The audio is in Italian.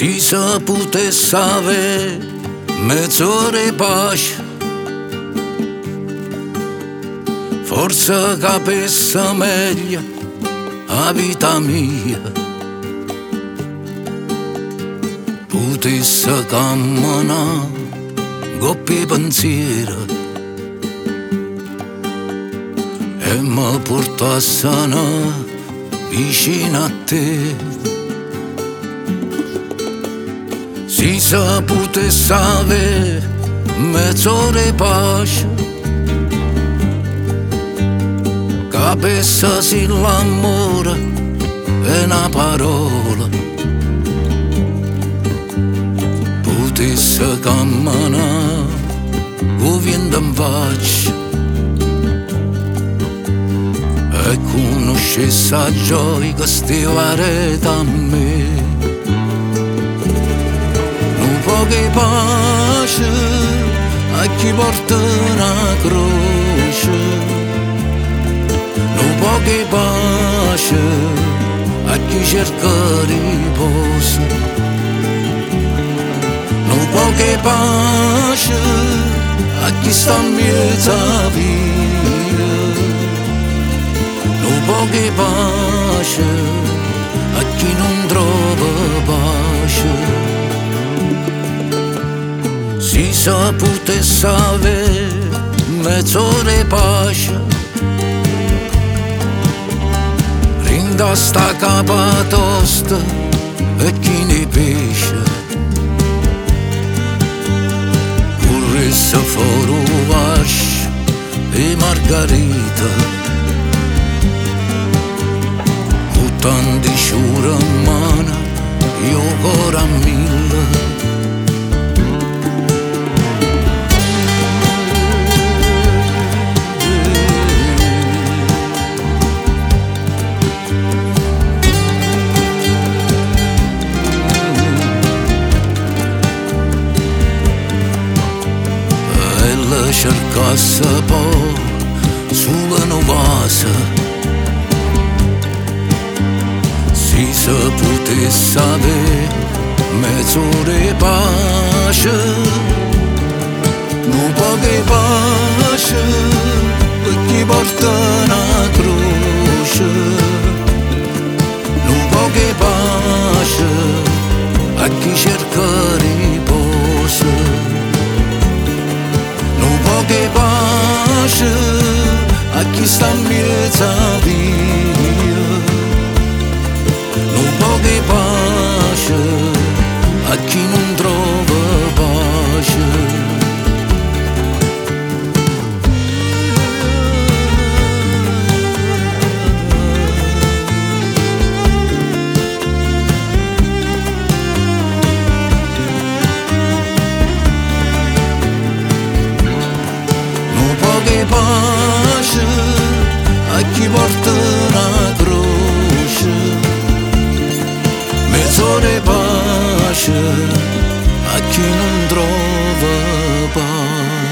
Si potesse avere mezz'ora di pace, forse capisse meglio la vita mia. Potesse camminare coppi pensieri e mi portassero vicino a te. Si potesse avere mezz'ora di pace, capisse se l'amore è una parola, potesse camminare con vento in faccia e conoscesse la gioia che stivare da me. Poche pace a chi porta una croce, no poche pace a chi cerca riposo, no poche pace a chi sta in mezzo a via, no poche pace a chi non trova pace. Si potesse avere mezz'ora di pace, rinda sta capa tosta e chi ne pesce, corresse fuori vascio e margarita, con tanti sciure in mano, io ancora a mille. Cercasse poi sulla novasa, si potesse avere mezz'ora di pace, non poche pace per chi porta una croce, non poche pace a chi cerca riposo, poche pace a chi sta in mezzo a via, non poche pace a chi non trova pace. Pace a chi porta una croce, mezz'ora di pace a chi non trova pace.